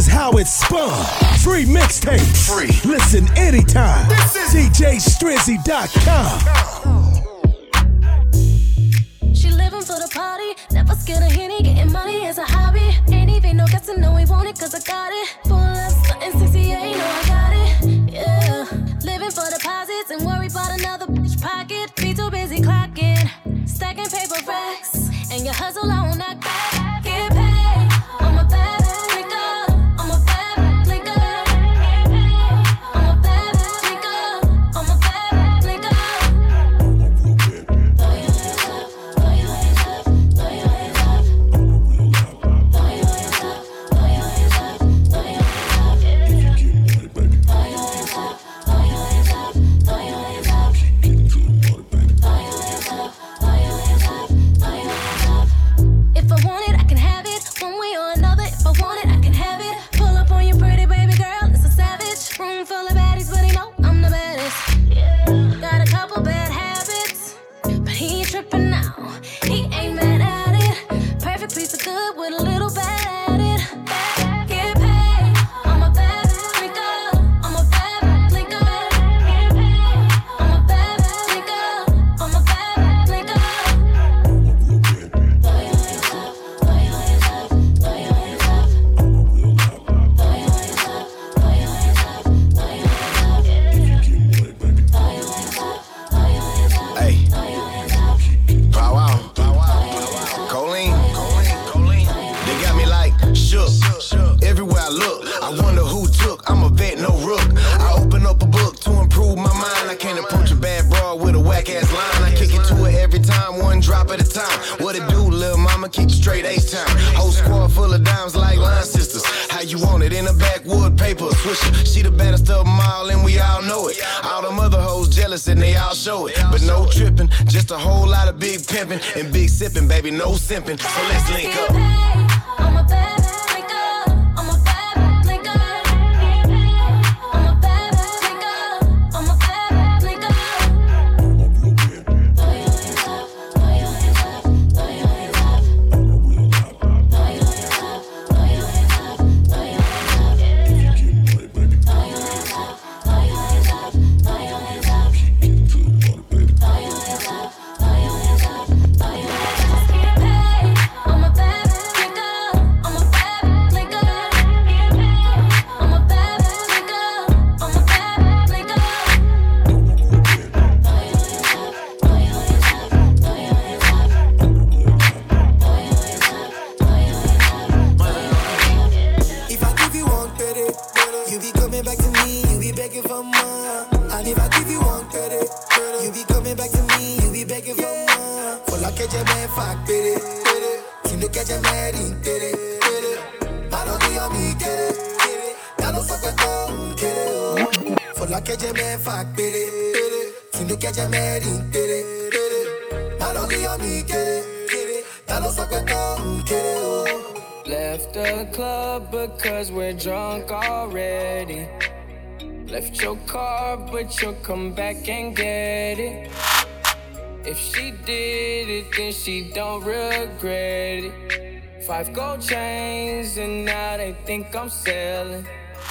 is how it's spun. Free mixtapes. Free. Listen anytime. DJStrizzy.com. She living for the party, never scared of Henny, getting money is a hobby. Ain't even no guessing, know we want it, cause I got it. Pull up something 68, know I got it, yeah. Living for deposits and worry about another bitch pocket. Be too busy clocking, stacking paper racks. And your hustle, I will not back. Get paid, I'm a bad nigga, I'm a bad nigga. I'm a bad nigga, I'm a bad nigga. Throw your hands up, throw your hands up, throw your hands up. Throw your hands up, throw your hands up, throw your hands up. Throw your hands up, throw your hands up, throw your hands up. Throw your hands up, throw your hands up, throw your hands up. If I want it, I can have it. One way or another, if I want it, I can have it. Pull up on your pretty baby girl, it's a savage. Room full of baddies, but he know I'm the baddest. Got a couple bad habits, but he ain't tripping now. He ain't mad at it. Perfect piece of good with a little bad at it. Get paid, I'm a bad nigga. I'm a bad nigga. I'm a bad nigga. I'm a bad nigga. Throw your hands up, throw your hands up, throw your hands up. Throw your hands up, throw your hands up, throw your hands up. Throw your hands up, throw your hands up, Hey, throw your hands up. Bow Wow. Colleen. They got me like shook. Everywhere I look, I wonder who took. I'm a vet, no rook. I open up a book to improve my mind. I can't approach a bad broad with a whack ass line. I kick it to her every time, one drop at a time. What it do, lil' mama? Keep it straight H-time. Whole squad full of dimes like line sisters. How you want it in a backwood paper swisher? She the baddest of them all, and we all know it. All them other hoes jealous, and they all show it. But no tripping, just a whole lot of big pimping and big sipping, baby, no simping. So let's link Get up. paid, I'm a bad nigga. I'm a bad nigga. I'm a bad nigga. I'm a bad nigga. Throw your hands up, throw your hands up, throw your hands up. Throw your hands up, throw your hands up, throw your hands up. Throw your hands up, throw your hands up, throw your hands up. Throw your hands up, throw your hands up, throw your hands up. Get paid, I'm a bad nigga. I'm a bad nigga. I'm a bad nigga. I'm a bad nigga. Throw your hands up, throw your hands up, throw your hands up. Throw your hands up, throw your hands up. If I give you one credit, you be coming back to me, you be begging for more. And if I give you one credit, you be coming back to me, you be begging for more. For la que je me fa credit, tu ne que je me rintere. Mano Dio mi quiere, ya no sabe cómo quiere. For la que je me fa credit, tu ne que je me rintere. Mano Dio mi quiere, ya no sabe cómo quiere. Left the club because we're drunk already. Left your car, but you'll come back and get it. If she did it, then she don't regret it. 5 gold chains, and now they think I'm selling.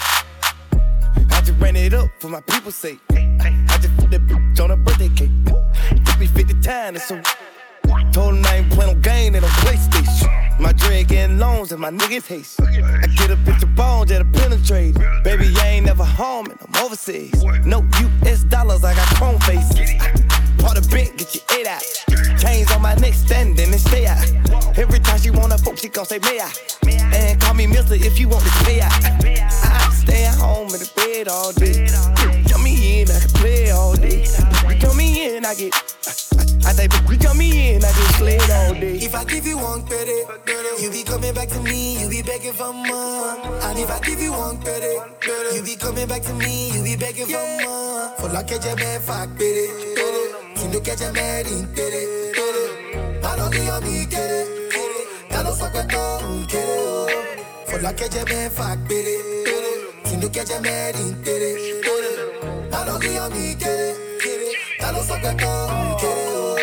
I just ran it up for my people's sake. I just put that bitch on a birthday cake. Took me 50 times, so told him I ain't playing no game in a PlayStation. My dread getting loans and my niggas haste. I get a bitch of bones that'll penetrate. Baby, I ain't never home and I'm overseas. No US dollars, I got chrome faces. Part of bent, get your 8 out. Chains on my neck, standing and stay out. Every time she wanna fuck, she gon' say, may I? And call me mister if you want to pay out. I stay at home in the bed all day. Come me in, I can play all day. Come me in, I get. I say, come me in, I get slayed all day. If I give you one credit, you be coming back to me, you be begging for more. And if I give you one credit, you be coming back to me, you be begging for more. For la que je me fa credit, tu ne que je me rintere. Mano Dio mi quiere, ya no sabe cómo quiere. For la que je me fa credit, tu ne que je me rintere. Mano Dio mi quiere, ya no sabe cómo quiere.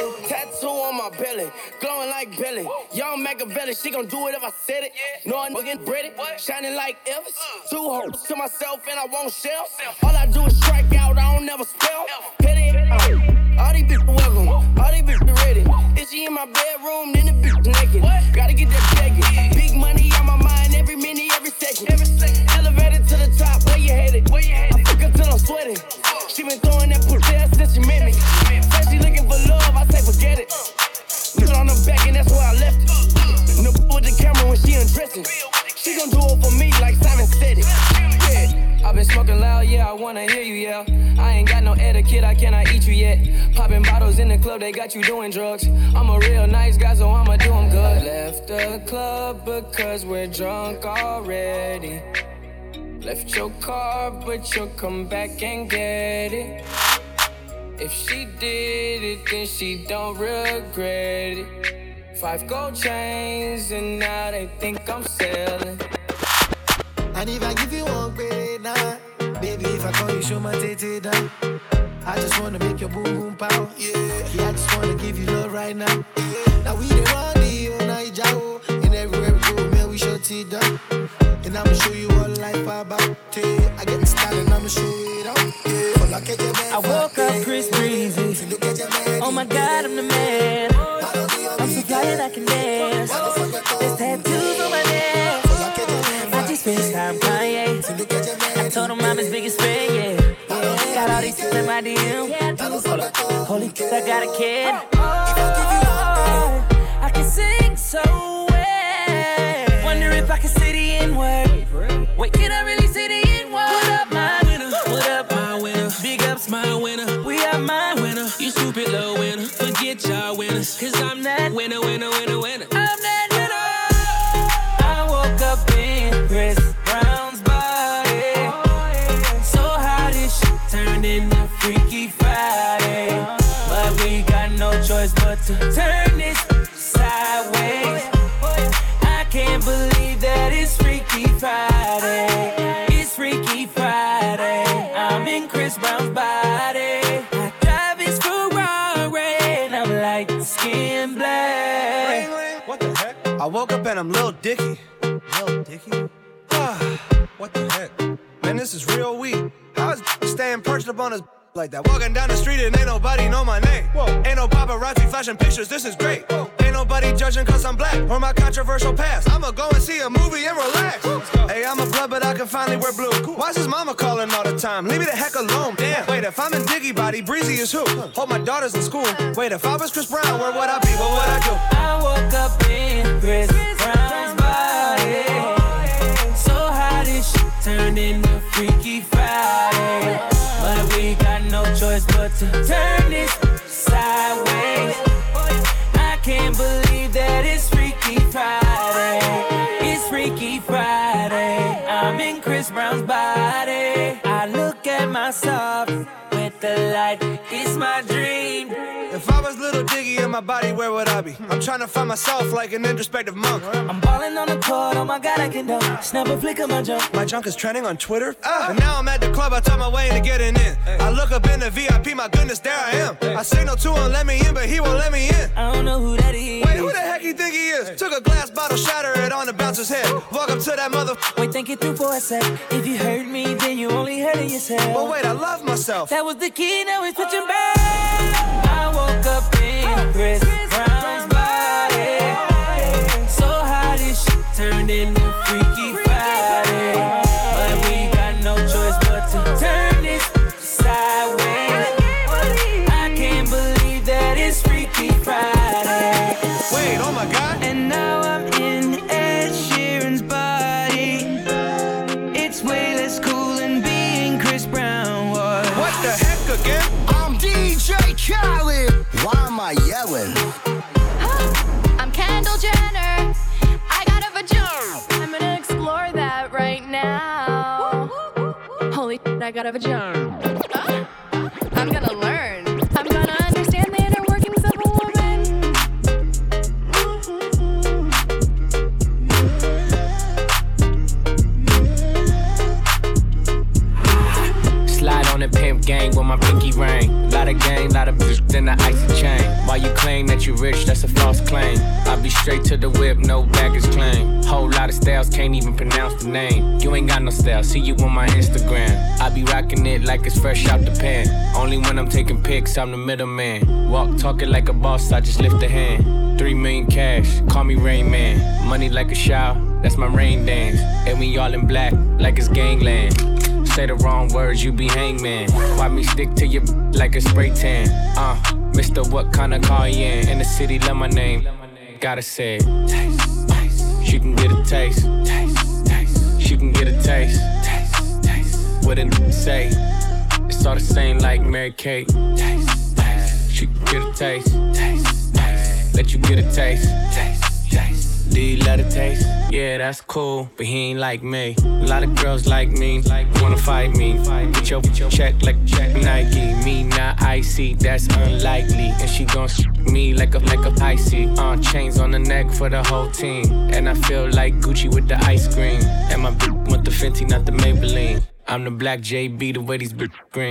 tattoo on my belly, glowing like Billy. Young Machiavelli, she gon' do it if I said it. No, I'm fucking British, shining like Elvis. 2 hoes to myself and I won't shell. All I do is strike out, I don't never spell. Petty, all these bitches welcome, all these bitches ready. Is she in my bedroom, then the bitch naked. Gotta get that jacket. Big money on my mind every minute, every second. Elevated to the top, where you headed? I fuck her till I'm sweating. She been throwing that pussy since she met me. Said she looking for love, I say forget it. Put on her back and that's where I left it. No with the camera when she undressing. She gon' do it for me like Simon said it. Yeah, I've been smoking loud, yeah, I wanna hear you yell. I ain't got no etiquette, I cannot eat you yet. Popping bottles in the club, they got you doing drugs. I'm a real nice guy, so I'ma do them good. Left the club because we're drunk already. Left your car, but you'll come back and get it. If she did it, then she don't regret it. 5 gold chains, and now they think I'm selling. And if I give you one great night, baby, if I call you, show my tete down. I just wanna make your boom boom pow. Yeah, I just wanna give you love right now. Yeah. Now we the run the all night, Jao. And everywhere we go, man, we shut it down. And I'ma show you what life about. I get the style and I'ma show it out. Yeah. I woke up Chris Breezy. Oh my God, I'm the man. I'm so fly and I can dance. There's tattoos on my neck. I just spent time Kanye. I told him I'm his biggest fan, yeah. Got all these things in my DM. Holy shit, I got a kid. I can sing so well. Wonder if I can say the N-word. Wait, can I really say the N-word? What up, my winner? What up, my winner? Big ups, my winner. We are my winner. You stupid little winner. Forget y'all winners. Cause I'm that winner, winner, winner, winner. I'm that winner. I woke up in Chris Brown's body. So how this shit turned into Freaky Friday. But we got no choice but to turn this sideways. I can't believe that it's Freaky Friday. It's Freaky Friday. I'm in Chris Brown's body. I drive his Ferrari and I'm like skin black. What the heck? I woke up and I'm Lil Dicky. Lil Dicky? What the heck? Man, this is real weak. How is staying perched up on his like that? Walking down the street and ain't nobody know my name. Whoa. Ain't no paparazzi flashing pictures, this is great. Whoa. Ain't nobody judging cause I'm black or my controversial past. I'ma go and see a movie and relax. Hey, I'm a blood but I can finally wear blue. Why's his mama calling all the time? Leave me the heck alone, damn. Wait, if I'm in Diggy Body, Breezy is who? Hope my daughter's in school. Wait, if I was Chris Brown, where would I be? What would I do? I woke up in Chris Brown's body. So how this shit turned into Freaky Friday. But we got no choice but to turn this sideways. I can't believe that it's Freaky Friday. It's Freaky Friday. I'm in Chris Brown's body. I look at myself with the light. It's my dream. If I was Little Diggy in my body, where would I be? I'm trying to find myself like an introspective monk. I'm balling on the court, oh my God, I can dunk. Snap a flick of my junk. My junk is trending on Twitter. And now I'm at the club, I talk my way into getting in. I look up in the VIP, my goodness, there I am. I signal to him, let me in, but he won't let me in. I don't know who that is. Wait, who the heck you think he is? Took a glass bottle, shatter it on the bouncer's head. Walk up to that mother. Wait, think it through for a sec. If you hurt me, then you only hurting yourself. But wait, I love myself. That was the key, now it's switching back. I woke up in Chris Brown's body. So how this shit turned into Freaky Friday. But we got no choice but to turn this sideways. I can't believe that it's Freaky Friday. Wait, oh my God. And now I'm in Ed Sheeran's body. It's way less cool than being Chris Brown was. What the heck again? I'm DJ Khaled. Why am I yelling? I'm Kendall Jenner. I got a vagina. I'm gonna explore that right now. Holy shit, I got a vagina. I'm gonna learn. I'm gonna understand the inner workings of a woman. Slide On the pimp gang with my pinky ring. Lot of gang, lot of bitch, then the icy chain. While you claim that you rich, that's a false claim. I be straight to the whip, no baggage claim. Whole lot of styles, can't even pronounce the name. You ain't got no style, see you on my Instagram. I be rocking it like it's fresh out the pan. Only when I'm taking pics, I'm the middleman. Walk talking like a boss, I just lift a hand. 3 million cash, call me Rain Man. Money like a shower, that's my rain dance. And we all in black, like it's gangland. Say the wrong words, you be hangman. Why me stick to your like a spray tan? Mister, what kind of car you in the city, love my name. Gotta say it. Taste, taste. She can get a taste. Taste, taste. She can get a taste. Taste, taste. What a say? It's all the same like Mary Kate. Taste, taste. She can get a taste. Taste, taste. Let you get a taste. Taste, taste. Do you love the taste? Yeah, that's cool, but he ain't like me. A lot of girls like me, wanna fight me. Get your check like Nike. Me not icy, that's unlikely. And she gon' me like a icy. Chains on the neck for the whole team. And I feel like Gucci with the ice cream. And my bitch want the Fenty, not the Maybelline. I'm the black JB, the way these bitch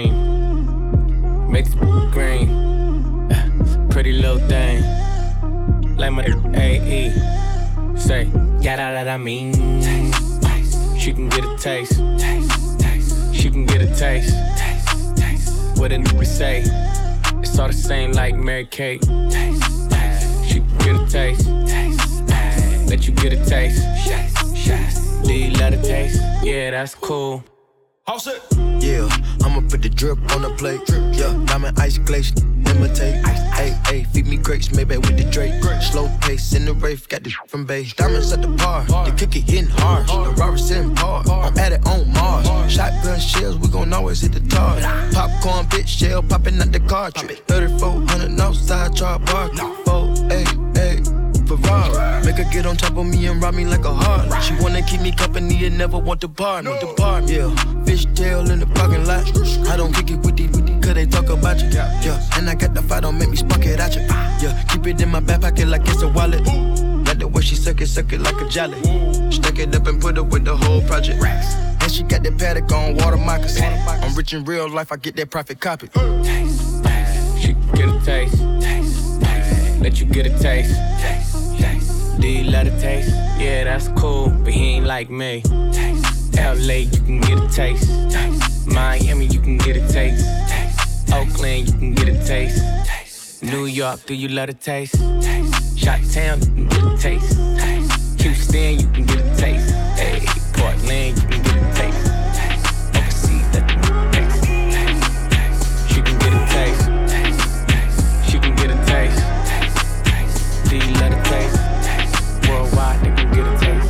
green. Make this green. Pretty little thing. Like my AE. Say, yada that I mean. Taste, taste. She can get a taste. Taste, taste. She can get a taste. Taste, taste. What a nigga say? It's all the same like Mary Kate. Taste, taste. She can get a taste. Taste, taste. Let you get a taste. Taste. Do you love the taste? Yeah, that's cool. All set. Yeah, I'ma put the drip on the plate. Yeah, diamond ice glacier, imitate. Hey, feed me grapes, maybe with the Drake. Slow pace in the rave, got this from base. Diamonds at the bar, the cookie hitting hard. The Robert sitting hard, I'm at it on Mars. Shotgun shells, we gon' always hit the tar. Popcorn, bitch, shell popping out the cartridge. 3400 outside, char bar. 488. Ferrari. Make her get on top of me and rob me like a heart. She wanna keep me company and never want to bar. No depart, yeah. Fishtail in the parking lot. I don't kick it with these, cause they talk about you. Yeah, and I got the fight, don't make me spark it at you. Yeah, keep it in my back pocket like it's a wallet. Like the way she suck it like a jelly. Stack it up and put it with the whole project. And she got that paddock on water moccasins. I'm rich in real life, I get that profit copy. Taste, taste. She can get a taste. Taste, taste. Let you get a taste. Taste. Do you love the taste? Yeah, that's cool, but he ain't like me. Taste. LA, you can get a taste. Taste. Miami, you can get a taste. Taste. Oakland, you can get a taste. Taste. New York, do you love the taste? Taste. Chi-town, you can get a taste. Taste. Houston, you can get a taste. Hey, Portland, you can get a taste. Taste. Overseas, that you get a taste. Taste. She can get a taste. Taste. She can get a taste. Taste. Do you love the taste? Worldwide, they can get a taste.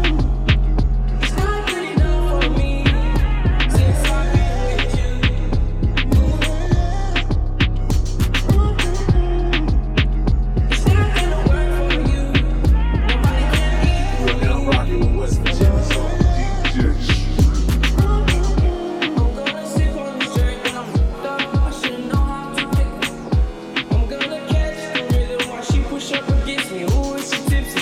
It's not good enough for me since I've been with you. It's not gonna work for you. Nobody can leave you. We're now rocking with West Virginia DJ. I'm gonna sip on this drink when I'm fucked up. I should know how to pick it. I'm gonna catch the rhythm while she push up against me. Ooh, is she tipsy?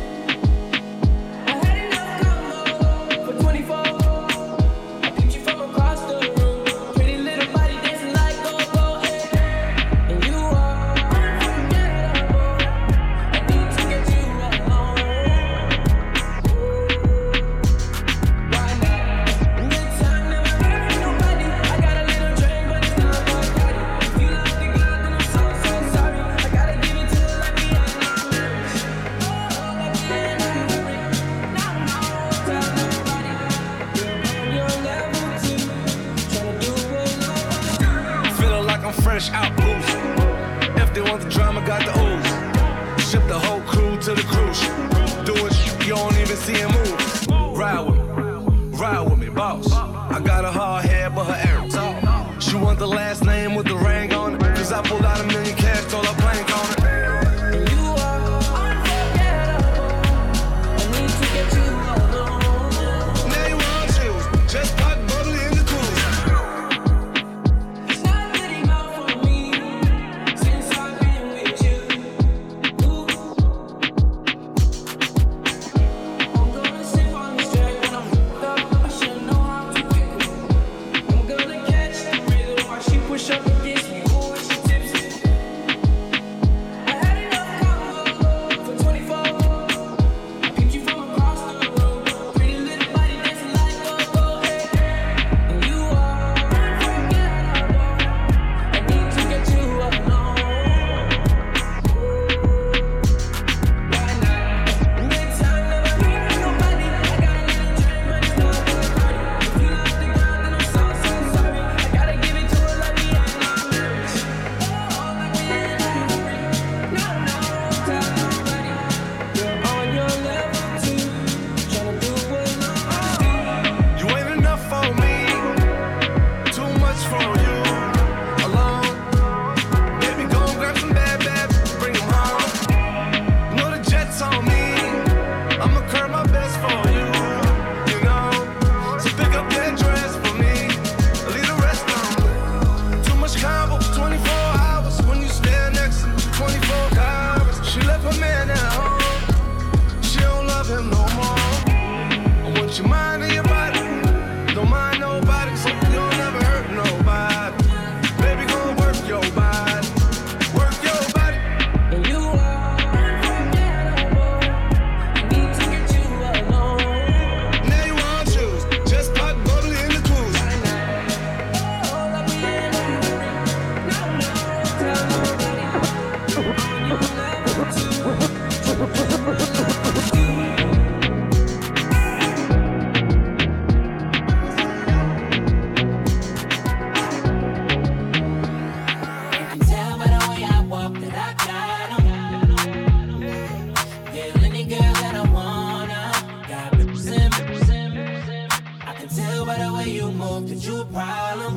Fresh out booze. If they want the drama, got the ooze. Ship the whole crew to the cruise. Do it, you don't even see him move. Ride with me, boss. I got a hard head, but her air talk. She want the last name with the ring on it. Cause I pulled out $1 million cash, told her plank on it. You are unforgettable. I need to get you alone. Now you want choose. Just pop bubbly in the cruise. It's not good enough for me since I've been with you. I'm gonna sip on this drink when I'm fucked up. I should know how to pick it. I'm gonna catch the tell by the way you move that you a problem.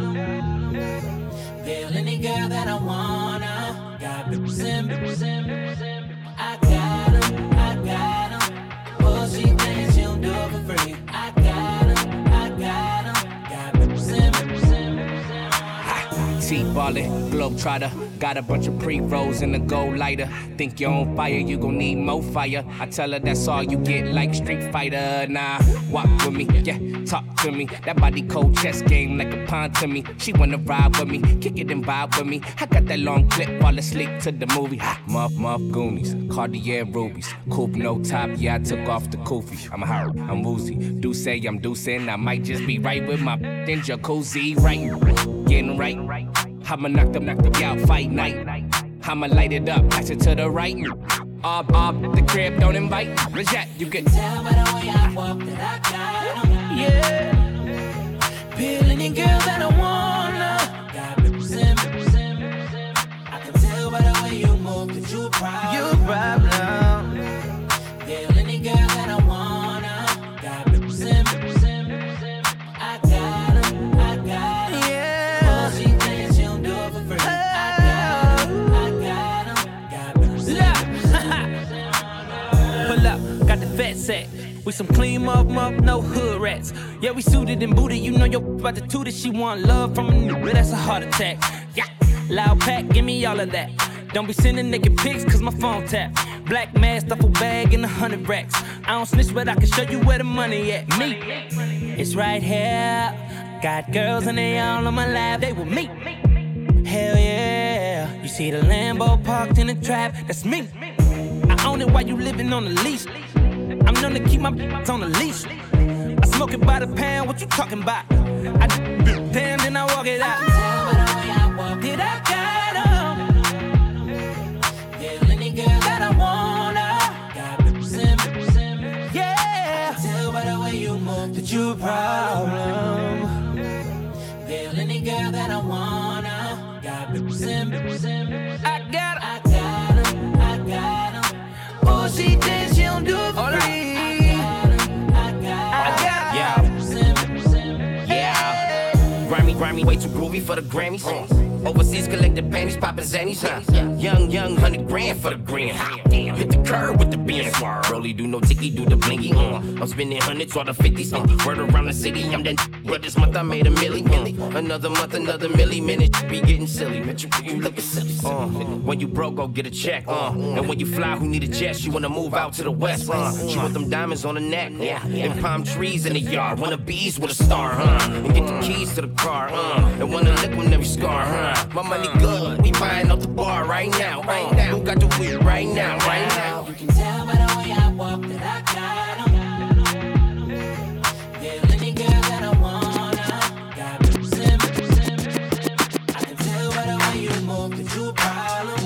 Feel any girl that I wanna. Got bitches in. I got 'em. Oh, she thinks she don't do it for free. I got 'em. Got bitches in. T-ballin', globetrotter. Got a bunch of pre-rolls in the gold lighter. Think you're on fire, you gon' need more fire. I tell her that's all you get, like Street Fighter. Nah, walk with me, yeah, talk to me. That body cold chess game like a pawn to me. She wanna ride with me, kick it and vibe with me. I got that long clip, fall asleep to the movie. Muff Goonies, Cartier rubies. Coupe no top, yeah, I took off the kufi. I'm hard, I'm woozy. Do say I'm deucing, I might just be right with my in jacuzzi, right? Getting right. I'ma knock them out, fight night. I'ma light it up, pass it to the right. Off the crib, don't invite. Reject, you can tell by the way I walk that I got 'em. Yeah. Peel any girl that I wanna. Got bitches in. I can tell by the way you move that you a problem. You a problem. Peel any girl that I wanna. Got bitches in. I got 'em. Yeah. Oh, she thinks she don't do it for free. I got 'em. Got bitches in. Pull up, got the fat sack. We some clean up, no hood rats. Yeah, we suited and booted. You know your about to toot it. She want love from a nigga, that's a heart attack. Yeah, loud pack, give me all of that. Don't be sending naked pics, cause my phone tap. Black mask, duffel bag, and 100 racks. I don't snitch, but I can show you where the money at. Me, it's right here. Got girls and they all on my lap, they with me. Hell yeah. You see the Lambo parked in the trap, that's me. I own it while you living on the leash. I'm known to keep my on the leash. I smoke it by the pound, what you talking about? I damn, then I walk it out. Tell by the way I walk it, I got 'em. Feel any girl that I wanna. Got bitches in. Yeah. Tell by the way you move that you a problem. Feel any girl that I wanna. Got bitches in. I got 'em. Oh, she thinks she don't do it for free. Grimy, way too groovy for the Grammys. Overseas collected panties, poppin' zannies, huh? Young, 100 grand for the grand. Hit the curb with the Benz. Rolly do no ticky, do the blinky. I'm spending hundreds or the 50s. Word around the city, I'm that. But this month I made a milli. Another month, another milli. Minute be getting silly. You looking silly. When you broke, go get a check. And when you fly, who need a jet? She wanna move out to the west. She want them diamonds on the neck. And palm trees in the yard. Wanna bees with a star, and get the keys to the car. And wanna lick with every scar, My money good, we buying out the bar right now. Who got the weed right now, right now? You can tell by the way I walk that I got 'em. Feel any girl that I wanna. Got bitches in. I can tell by the way you move that you a problem.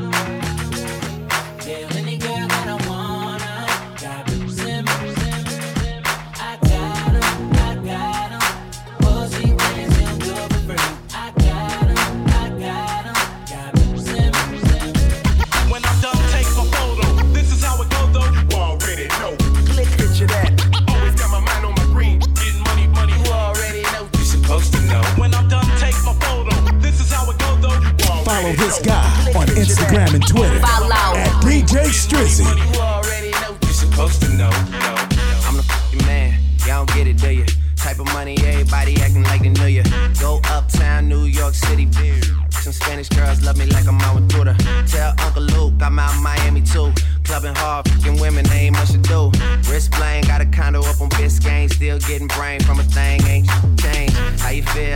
Feel any girl that I wanna. Got bitches in. I got 'em. Oh, she thinks she'll do it for free. I got 'em. Got bitches in. When I'm done, take my photo. This is how it go though. You already know. Click picture that. Always got my mind on my green. Getting money. You already know. You supposed to know. When I'm done, take my photo. This is how it go though. You already Follow this know. guy on Instagram and Twitter at DJ Strizzy. You already know. You supposed to know. I'm the f***ing man. Y'all don't get it, do you? Type of money, everybody acting like they knew you. Go uptown, New York City, bitch. Some Spanish girls love me like I'm out with Buddha. Tell Uncle Luke I'm out in Miami too. Clubbing hard, fucking women, they ain't much to do. Wrist playing, got a condo up on Biscayne. Still getting brain from a thing, ain't changed. How you feel?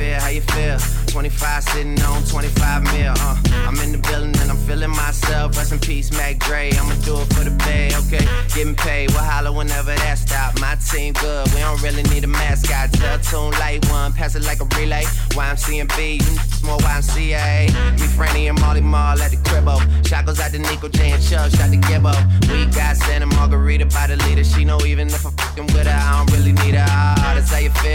25 sitting on 25 mil, I'm in the building and I'm feeling myself. Rest in peace, Mac Dre. I'ma do it for the pay, okay? Getting paid, we'll holler whenever that stop. My team good, we don't really need a mascot. Tell tune light one, pass it like a relay. YMCMB, you more YMCA. Me, Franny, and Molly Mall at the cribbo. Shot goes out to Nico J and Chubb, shot to Gibbo. We got Santa Margarita by the leader. She know even if I'm fucking with her, I don't really need her. That's how you feel, man, it's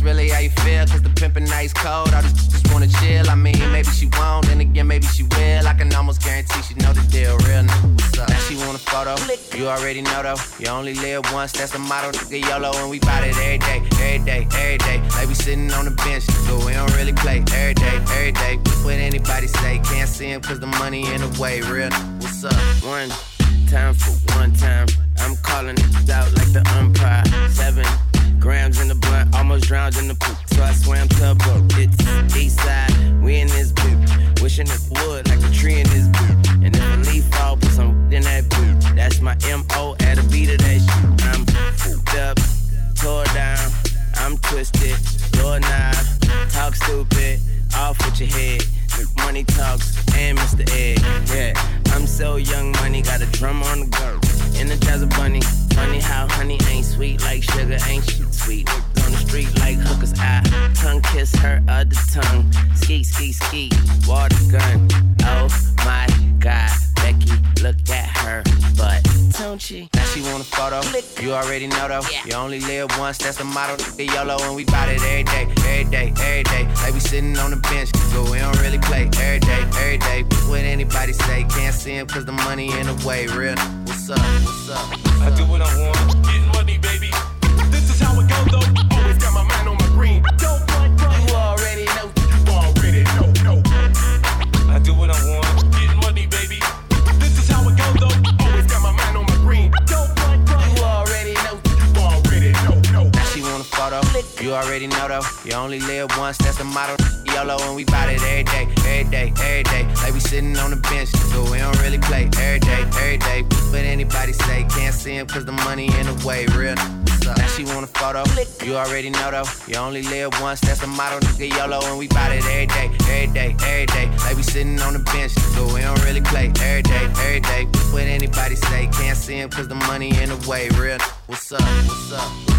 really how you feel, cause the pimpin' ice cold. All these just wanna chill, I mean, maybe she won't, and again, maybe she will. I can almost guarantee she know the deal, real nigga, what's up? Now she want a photo, you already know though. You only live once, that's the motto, nigga, YOLO, and we bout it every day, every day, every day. Like we sitting on the bench, but we don't really play every day, every day. What anybody say, can't see him cause the money in the way, real nigga, what's up? One time for one time, I'm calling it out like the umpire. 7 grams in the blunt, almost drowned in the poop, so I swam to a boat. It's east side, we in this boot, wishing it would like a tree in this boot. And if a leaf fall, put some in that boot. That's my M.O. at a beat of that shit. I'm fooped up, tore down, I'm twisted, doorknob, talk stupid, off with your head. Money talks and Mr. Ed. Yeah, I'm so young, money got a drum on the go. Energizer bunny, funny how honey ain't sweet like sugar, ain't she sweet? On the street like hookers, I tongue kiss her other tongue. Ski, ski, ski, water gun. Oh my God, Becky, look at her butt, don't she? Now she want a photo, you already know though. You only live once, that's the motto, nigga, YOLO, and we bout it every day, every day, every day. Like we sitting on the bench, but we don't really play every day, every day. What anybody say, can't see him cause the money in the way, real. What's up, what's up? I do what I want, getting money, baby. This is how it goes, though. Always got my mind on my green. Don't you already know. You already know. I do what I want, getting money, baby. This is how it goes, though. Always got my mind on my green. Don't you already know. You already know. Now she want a photo, you already know though. You only live once, that's the motto, YOLO, and we bout it every day, every day, every day. Like we sitting on the bench, but we don't really play every day, every day. What anybody say, can't see him cause the money in the way, real. Now she want a photo, you already know though. You only live once, that's the motto, nigga, YOLO, and we bout it every day, every day, every day. Like we sitting on the bench, but we don't really play every day, every day. What anybody say, can't see him cause the money in the way, real. What's up, what's up?